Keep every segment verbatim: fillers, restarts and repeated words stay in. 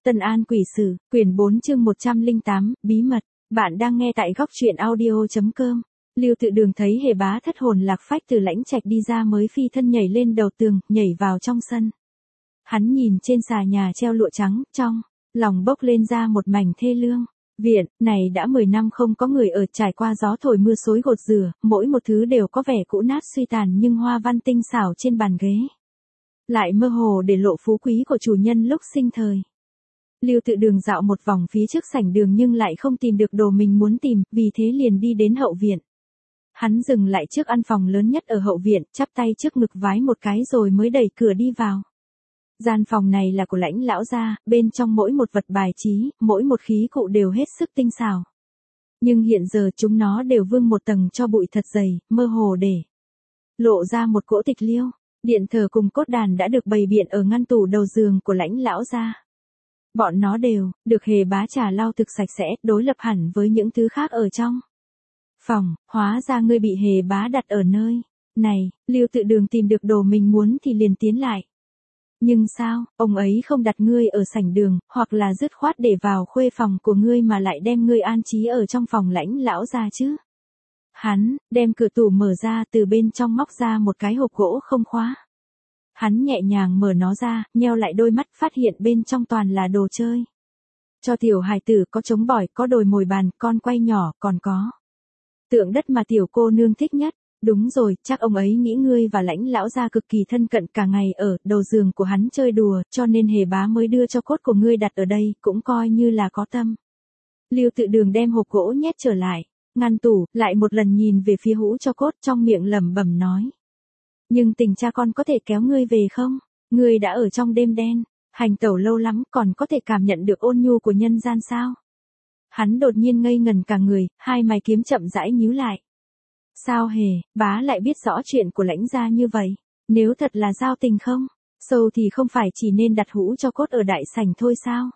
Tân An Quỷ Sử, quyển bốn chương một trăm lẻ tám, bí mật. Bạn đang nghe tại góc truyện audio chấm com. Lưu Tự Đường thấy Hề Bá thất hồn lạc phách từ lãnh trạch đi ra mới phi thân nhảy lên đầu tường, nhảy vào trong sân. Hắn nhìn trên xà nhà treo lụa trắng, trong lòng bốc lên ra một mảnh thê lương. Viện này đã mười năm không có người ở, trải qua gió thổi mưa xối gột rửa, mỗi một thứ đều có vẻ cũ nát suy tàn, nhưng hoa văn tinh xảo trên bàn ghế lại mơ hồ để lộ phú quý của chủ nhân lúc sinh thời. Lưu Tự Đường dạo một vòng phía trước sảnh đường nhưng lại không tìm được đồ mình muốn tìm, vì thế liền đi đến hậu viện. Hắn dừng lại trước căn phòng lớn nhất ở hậu viện, chắp tay trước ngực vái một cái rồi mới đẩy cửa đi vào. Gian phòng này là của Lãnh lão gia, bên trong mỗi một vật bài trí, mỗi một khí cụ đều hết sức tinh xảo. Nhưng hiện giờ chúng nó đều vương một tầng tro bụi thật dày, mơ hồ để lộ ra một cỗ tịch liêu. Điện thờ cùng cốt đàn đã được bày biện ở ngăn tủ đầu giường của Lãnh lão gia. Bọn nó đều được Hề Bá trà lau thực sạch sẽ, đối lập hẳn với những thứ khác ở trong phòng. Hóa ra ngươi bị Hề Bá đặt ở nơi này. Lưu Tự Đường tìm được đồ mình muốn thì liền tiến lại. Nhưng sao, ông ấy không đặt ngươi ở sảnh đường, hoặc là dứt khoát để vào khuê phòng của ngươi mà lại đem ngươi an trí ở trong phòng Lãnh lão gia chứ? Hắn đem cửa tủ mở ra, từ bên trong móc ra một cái hộp gỗ không khóa. Hắn nhẹ nhàng mở nó ra, nheo lại đôi mắt, phát hiện bên trong toàn là đồ chơi cho tiểu hài tử, có trống bỏi, có đồi mồi bàn, con quay nhỏ, còn có tượng đất mà tiểu cô nương thích nhất. Đúng rồi, chắc ông ấy nghĩ ngươi và Lãnh lão gia cực kỳ thân cận, cả ngày ở đầu giường của hắn chơi đùa, cho nên Hề Bá mới đưa cho cốt của ngươi đặt ở đây, cũng coi như là có tâm. Lưu Tự Đường đem hộp gỗ nhét trở lại ngăn tủ, lại một lần nhìn về phía hũ cho cốt, trong miệng lẩm bẩm nói: nhưng tình cha con có thể kéo ngươi về không? Ngươi đã ở trong đêm đen hành tẩu lâu lắm, còn có thể cảm nhận được ôn nhu của nhân gian sao? Hắn đột nhiên ngây ngần cả người, hai mày kiếm chậm rãi nhíu lại. Sao Hề Bá lại biết rõ chuyện của Lãnh gia như vậy? Nếu thật là giao tình không sâu thì không phải chỉ nên đặt hũ cho cốt ở đại sảnh thôi sao?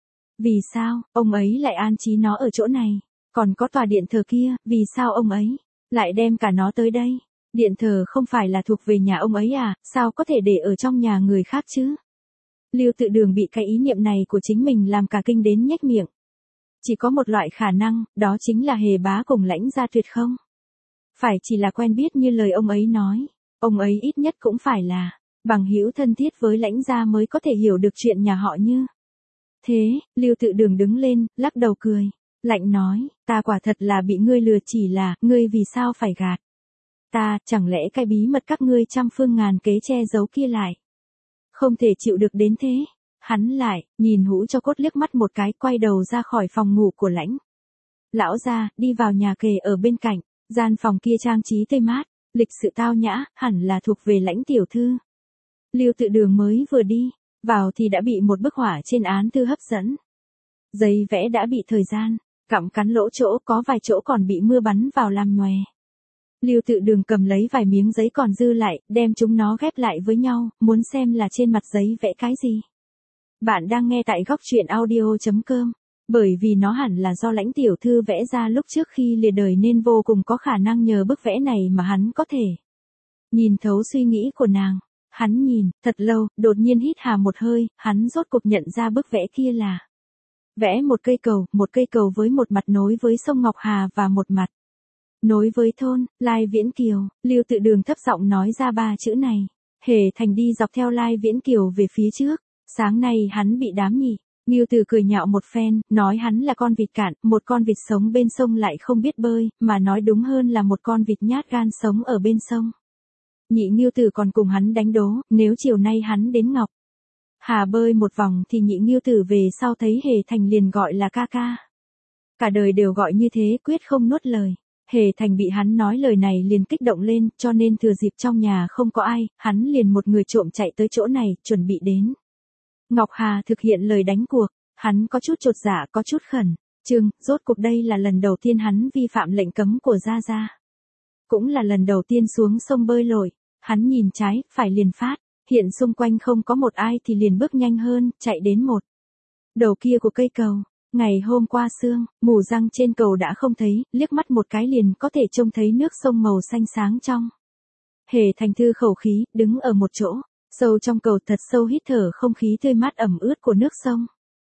Vì sao ông ấy lại an trí nó ở chỗ này? Còn có tòa điện thờ kia, vì sao ông ấy lại đem cả nó tới đây? Điện thờ không phải là thuộc về nhà ông ấy à, sao có thể để ở trong nhà người khác chứ? Lưu Tự Đường bị cái ý niệm này của chính mình làm cả kinh đến nhếch miệng. Chỉ có một loại khả năng, đó chính là Hề Bá cùng Lãnh gia tuyệt không phải chỉ là quen biết như lời ông ấy nói. Ông ấy ít nhất cũng phải là bằng hữu thân thiết với Lãnh gia mới có thể hiểu được chuyện nhà họ như thế. Lưu Tự Đường đứng lên, lắc đầu cười lạnh nói: ta quả thật là bị ngươi lừa, chỉ là, ngươi vì sao phải gạt ta? Chẳng lẽ cái bí mật các ngươi trăm phương ngàn kế che giấu kia lại không thể chịu được đến thế? Hắn lại nhìn hũ cho cốt liếc mắt một cái, quay đầu ra khỏi phòng ngủ của Lãnh lão gia, đi vào nhà kề ở bên cạnh. Gian phòng kia trang trí tươi mát, lịch sự tao nhã, hẳn là thuộc về Lãnh tiểu thư. Lưu Tự Đường mới vừa đi vào thì đã bị một bức họa trên án thư hấp dẫn. Giấy vẽ đã bị thời gian cặm cắn lỗ chỗ, có vài chỗ còn bị mưa bắn vào làm nhòe. Lưu Tự Đường cầm lấy vài miếng giấy còn dư lại, đem chúng nó ghép lại với nhau, muốn xem là trên mặt giấy vẽ cái gì. Bạn đang nghe tại góc truyện audio chấm com. Bởi vì nó hẳn là do Lãnh tiểu thư vẽ ra lúc trước khi lìa đời, nên vô cùng có khả năng nhờ bức vẽ này mà hắn có thể nhìn thấu suy nghĩ của nàng. Hắn nhìn thật lâu, đột nhiên hít hà một hơi, hắn rốt cuộc nhận ra bức vẽ kia là vẽ một cây cầu, một cây cầu với một mặt nối với sông Ngọc Hà và một mặt nối với thôn Lai Viễn Kiều. Lưu Tự Đường thấp giọng nói ra ba chữ này. Hề Thành đi dọc theo Lai Viễn Kiều về phía trước. Sáng nay hắn bị đám nhị Ngưu Tử cười nhạo một phen, nói hắn là con vịt cạn, một con vịt sống bên sông lại không biết bơi, mà nói đúng hơn là một con vịt nhát gan sống ở bên sông. Nhị Ngưu Tử còn cùng hắn đánh đố, nếu chiều nay hắn đến Ngọc Hà bơi một vòng thì nhị Ngưu Tử về sau thấy Hề Thành liền gọi là ca ca. Cả đời đều gọi như thế, quyết không nuốt lời. Hề Thành bị hắn nói lời này liền kích động lên, cho nên thừa dịp trong nhà không có ai, hắn liền một người trộm chạy tới chỗ này, chuẩn bị đến Ngọc Hà thực hiện lời đánh cuộc. Hắn có chút chột dạ, có chút khẩn trương, rốt cuộc đây là lần đầu tiên hắn vi phạm lệnh cấm của Gia Gia. Cũng là lần đầu tiên xuống sông bơi lội. Hắn nhìn trái, phải liền phát hiện xung quanh không có một ai thì liền bước nhanh hơn, chạy đến một đầu kia của cây cầu. Ngày hôm qua sương mù răng trên cầu đã không thấy, liếc mắt một cái liền có thể trông thấy nước sông màu xanh sáng trong. Hề Thành thư khẩu khí, đứng ở một chỗ sâu trong cầu thật sâu, hít thở không khí tươi mát ẩm ướt của nước sông.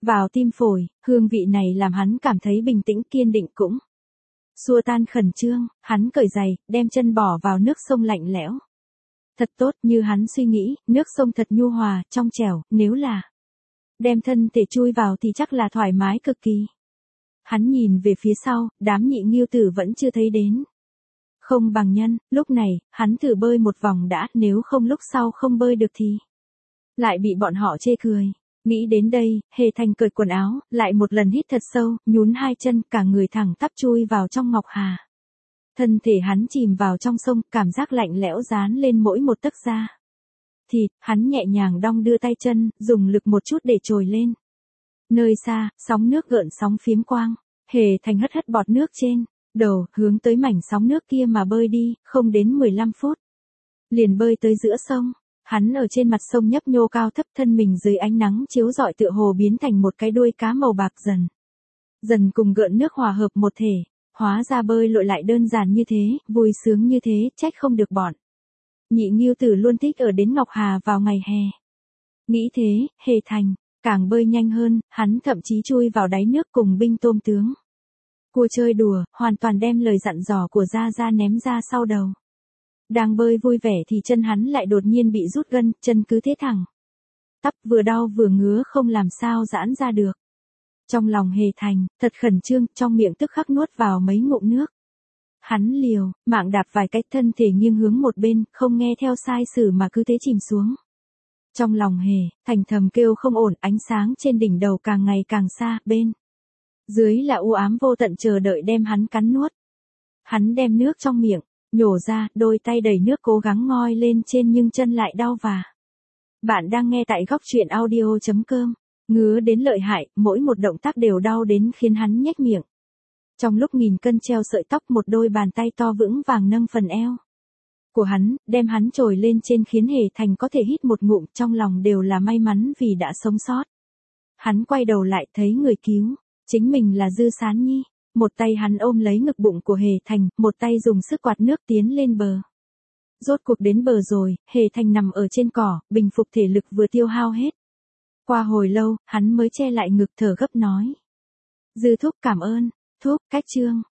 vào tim phổi, hương vị này làm hắn cảm thấy bình tĩnh kiên định cũng xua tan khẩn trương, hắn cởi giày, đem chân bỏ vào nước sông lạnh lẽo. Thật tốt, như hắn suy nghĩ, nước sông thật nhu hòa, trong trẻo, nếu là đem thân thể chui vào thì chắc là thoải mái cực kỳ. Hắn nhìn về phía sau, đám nhị nghiêu tử vẫn chưa thấy đến. Không bằng nhân, lúc này, hắn thử bơi một vòng đã, nếu không lúc sau không bơi được thì lại bị bọn họ chê cười. Nghĩ đến đây, Hề Thành cởi quần áo, lại một lần hít thật sâu, nhún hai chân, cả người thẳng tắp chui vào trong ngọc hà. Thân thể hắn chìm vào trong sông, cảm giác lạnh lẽo dán lên mỗi một tấc da thịt, hắn nhẹ nhàng đong đưa tay chân, dùng lực một chút để trồi lên. Nơi xa, sóng nước gợn sóng phiếm quang, Hề Thành hất hất bọt nước trên đầu, hướng tới mảnh sóng nước kia mà bơi đi, không đến mười lăm phút. Liền bơi tới giữa sông, hắn ở trên mặt sông nhấp nhô cao thấp, thân mình dưới ánh nắng chiếu rọi tựa hồ biến thành một cái đuôi cá màu bạc dần. Dần cùng gợn nước hòa hợp một thể, hóa ra bơi lội lại đơn giản như thế, vui sướng như thế, trách không được bọn nhị nghiêu tử luôn thích ở đến Ngọc Hà vào ngày hè. Nghĩ thế, Hề Thành càng bơi nhanh hơn, hắn thậm chí chui vào đáy nước cùng binh tôm tướng cua chơi đùa, hoàn toàn đem lời dặn dò của Gia Gia ném ra sau đầu. Đang bơi vui vẻ thì chân hắn lại đột nhiên bị rút gân, chân cứ thế thẳng tắp, vừa đau vừa ngứa không làm sao giãn ra được. Trong lòng Hề Thành thật khẩn trương, trong miệng tức khắc nuốt vào mấy ngụm nước. Hắn liều mạng đạp vài cái, thân thể nghiêng hướng một bên, không nghe theo sai sử mà cứ thế chìm xuống. Trong lòng Hề Thành thầm kêu không ổn, ánh sáng trên đỉnh đầu càng ngày càng xa, bên dưới là u ám vô tận chờ đợi đem hắn cắn nuốt. Hắn đem nước trong miệng nhổ ra, đôi tay đầy nước cố gắng ngoi lên trên nhưng chân lại đau và. Bạn đang nghe tại góc truyện audio chấm com. Ngứa đến lợi hại, mỗi một động tác đều đau đến khiến hắn nhếch miệng. Trong lúc nghìn cân treo sợi tóc, một đôi bàn tay to vững vàng nâng phần eo của hắn, đem hắn trồi lên trên khiến Hề Thành có thể hít một ngụm, trong lòng đều là may mắn vì đã sống sót. Hắn quay đầu lại thấy người cứu chính mình là Dư Sán Nhi. Một tay hắn ôm lấy ngực bụng của Hề Thành, một tay dùng sức quạt nước tiến lên bờ. Rốt cuộc đến bờ rồi, Hề Thành nằm ở trên cỏ, bình phục thể lực vừa tiêu hao hết. Qua hồi lâu, hắn mới che lại ngực thở gấp nói. Dư thúc cảm ơn, thúc, cách chương.